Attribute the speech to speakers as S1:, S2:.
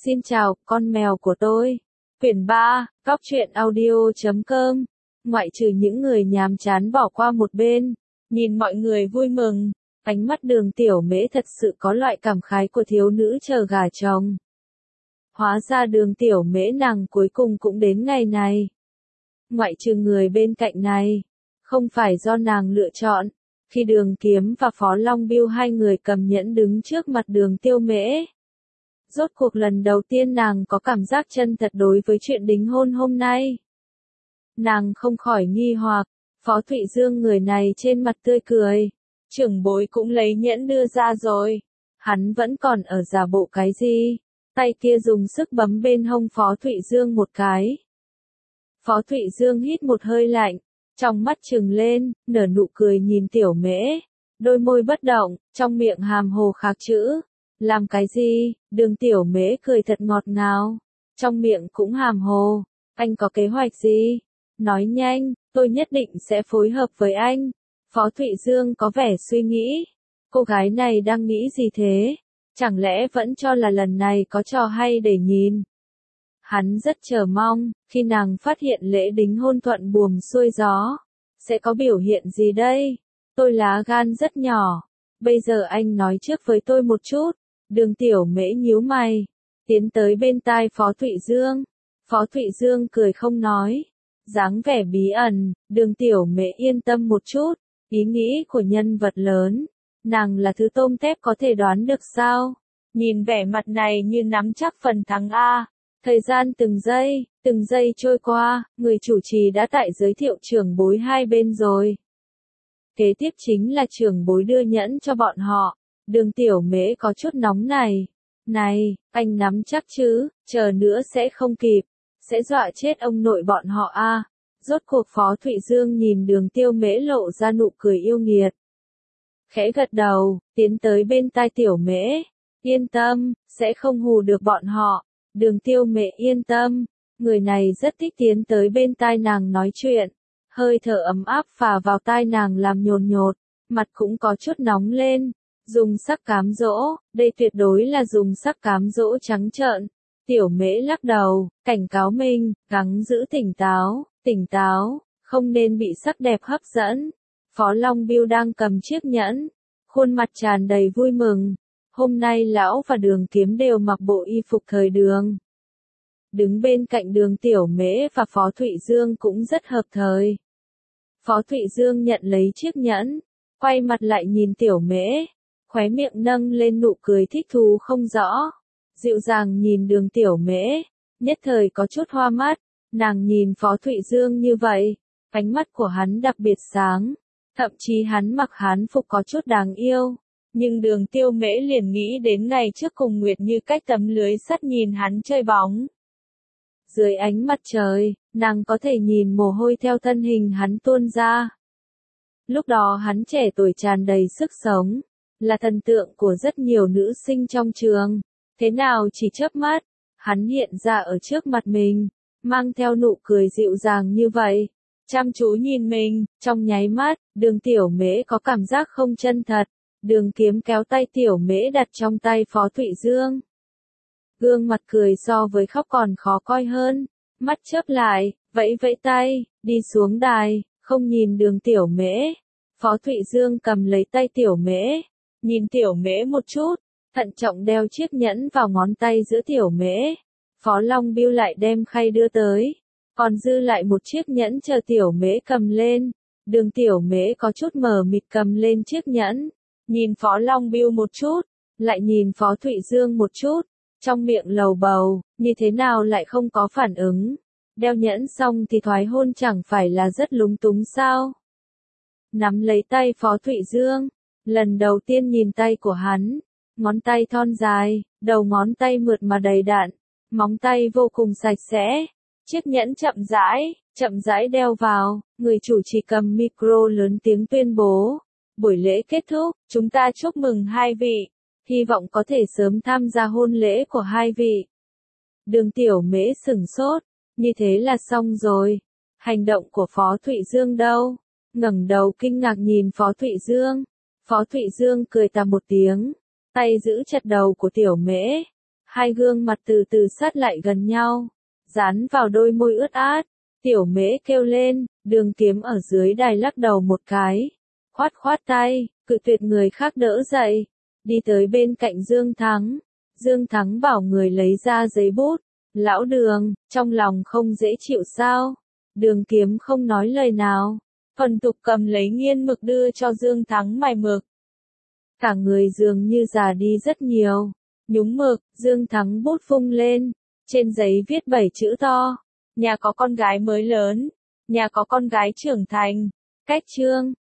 S1: Xin chào, con mèo của tôi. Quyển 3, Góc truyện audio.com. Ngoại trừ những người nhàm chán bỏ qua một bên, nhìn mọi người vui mừng, ánh mắt Đường Tiểu Mễ thật sự có loại cảm khái của thiếu nữ chờ gả chồng. Hóa ra Đường Tiểu Mễ nàng cuối cùng cũng đến ngày này. Ngoại trừ người bên cạnh này, không phải do nàng lựa chọn, khi Đường Kiếm và Phó Long Biêu hai người cầm nhẫn đứng trước mặt Đường Tiểu Mễ. Rốt cuộc lần đầu tiên nàng có cảm giác chân thật đối với chuyện đính hôn hôm nay. Nàng không khỏi nghi hoặc, Phó Thụy Dương người này trên mặt tươi cười. Trưởng bối cũng lấy nhẫn đưa ra rồi. Hắn vẫn còn ở giả bộ cái gì? Tay kia dùng sức bấm bên hông Phó Thụy Dương một cái. Phó Thụy Dương hít một hơi lạnh, trong mắt trừng lên, nở nụ cười nhìn Tiểu Mễ. Đôi môi bất động, trong miệng hàm hồ khạc chữ. Làm cái gì? Đường Tiểu Mễ cười thật ngọt ngào. Trong miệng cũng hàm hồ. Anh có kế hoạch gì? Nói nhanh, tôi nhất định sẽ phối hợp với anh. Phó Thụy Dương có vẻ suy nghĩ. Cô gái này đang nghĩ gì thế? Chẳng lẽ vẫn cho là lần này có trò hay để nhìn? Hắn rất chờ mong, khi nàng phát hiện lễ đính hôn thuận buồm xuôi gió. Sẽ có biểu hiện gì đây? Tôi lá gan rất nhỏ. Bây giờ anh nói trước với tôi một chút. Đường Tiểu Mễ nhíu mày, tiến tới bên tai Phó Thụy Dương. Phó Thụy Dương cười không nói, dáng vẻ bí ẩn. Đường Tiểu Mễ yên tâm một chút, ý nghĩ của nhân vật lớn, nàng là thứ tôm tép có thể đoán được sao? Nhìn vẻ mặt này như nắm chắc phần thắng a. Thời gian từng giây trôi qua, người chủ trì đã tại giới thiệu trưởng bối hai bên rồi. Kế tiếp chính là trưởng bối đưa nhẫn cho bọn họ. Đường Tiểu Mễ có chút nóng này. Này, anh nắm chắc chứ, chờ nữa sẽ không kịp, sẽ dọa chết ông nội bọn họ a. Rốt cuộc Phó Thụy Dương nhìn Đường Tiểu Mễ lộ ra nụ cười yêu nghiệt. Khẽ gật đầu, tiến tới bên tai Tiểu Mễ. Yên tâm, sẽ không hù được bọn họ. Đường Tiểu Mễ yên tâm, người này rất thích tiến tới bên tai nàng nói chuyện. Hơi thở ấm áp phả vào tai nàng làm nhồn nhột, mặt cũng có chút nóng lên. Dùng sắc cám dỗ, đây tuyệt đối là dùng sắc cám dỗ trắng trợn. Tiểu Mễ lắc đầu, cảnh cáo mình, gắng giữ tỉnh táo, không nên bị sắc đẹp hấp dẫn. Phó Long Biêu đang cầm chiếc nhẫn, khuôn mặt tràn đầy vui mừng. Hôm nay lão và Đường Kiếm đều mặc bộ y phục thời đường. Đứng bên cạnh Đường Tiểu Mễ và Phó Thụy Dương cũng rất hợp thời. Phó Thụy Dương nhận lấy chiếc nhẫn, quay mặt lại nhìn Tiểu Mễ. Khóe miệng nâng lên nụ cười thích thú không rõ. Dịu dàng nhìn Đường Tiểu Mễ, nhất thời có chút hoa mắt. Nàng nhìn Phó Thụy Dương như vậy, ánh mắt của hắn đặc biệt sáng. Thậm chí hắn mặc hán phục có chút đáng yêu. Nhưng Đường Tiểu Mễ liền nghĩ đến ngày trước cùng Nguyệt Như cách tấm lưới sắt nhìn hắn chơi bóng. Dưới ánh mặt trời, nàng có thể nhìn mồ hôi theo thân hình hắn tuôn ra. Lúc đó hắn trẻ tuổi tràn đầy sức sống. Là thần tượng của rất nhiều nữ sinh trong trường. Thế nào chỉ chớp mắt, hắn hiện ra ở trước mặt mình, mang theo nụ cười dịu dàng như vậy, chăm chú nhìn mình. Trong nháy mắt, Đường Tiểu Mễ có cảm giác không chân thật. Đường Kiếm kéo tay Tiểu Mễ đặt trong tay Phó Thụy Dương. Gương mặt cười so với khóc còn khó coi hơn. Mắt chớp lại, vẫy vẫy tay, đi xuống đài, không nhìn Đường Tiểu Mễ. Phó Thụy Dương cầm lấy tay Tiểu Mễ. Nhìn Tiểu Mễ một chút, thận trọng đeo chiếc nhẫn vào ngón tay giữa Tiểu Mễ. Phó Long Biêu lại đem khay đưa tới, còn dư lại một chiếc nhẫn chờ Tiểu Mễ cầm lên. Đường Tiểu Mễ có chút mờ mịt cầm lên chiếc nhẫn, nhìn Phó Long Biêu một chút, lại nhìn Phó Thụy Dương một chút, trong miệng lầu bầu, như thế nào lại không có phản ứng. Đeo nhẫn xong thì thoái hôn chẳng phải là rất lúng túng sao? Nắm lấy tay Phó Thụy Dương. Lần đầu tiên nhìn tay của hắn, ngón tay thon dài, đầu ngón tay mượt mà đầy đặn, móng tay vô cùng sạch sẽ. Chiếc nhẫn chậm rãi đeo vào, người chủ trì cầm micro lớn tiếng tuyên bố. Buổi lễ kết thúc, chúng ta chúc mừng hai vị, hy vọng có thể sớm tham gia hôn lễ của hai vị. Đường Tiểu Mễ sửng sốt, như thế là xong rồi. Hành động của Phó Thụy Dương đâu? Ngẩng đầu kinh ngạc nhìn Phó Thụy Dương. Phó Thụy Dương cười tà một tiếng, tay giữ chặt đầu của Tiểu Mễ. Hai gương mặt từ từ sát lại gần nhau, dán vào đôi môi ướt át. Tiểu Mễ kêu lên, Đường Kiếm ở dưới đài lắc đầu một cái, khoát khoát tay, cự tuyệt người khác đỡ dậy, đi tới bên cạnh Dương Thắng. Dương Thắng bảo người lấy ra giấy bút. Lão Đường, trong lòng không dễ chịu sao? Đường Kiếm không nói lời nào. Phần Tục cầm lấy nghiên mực đưa cho Dương Thắng mài mực. Cả người dường như già đi rất nhiều. Nhúng mực, Dương Thắng bút vung lên. Trên giấy viết 7 chữ to. Nhà có con gái mới lớn. Nhà có con gái trưởng thành. Cách chương.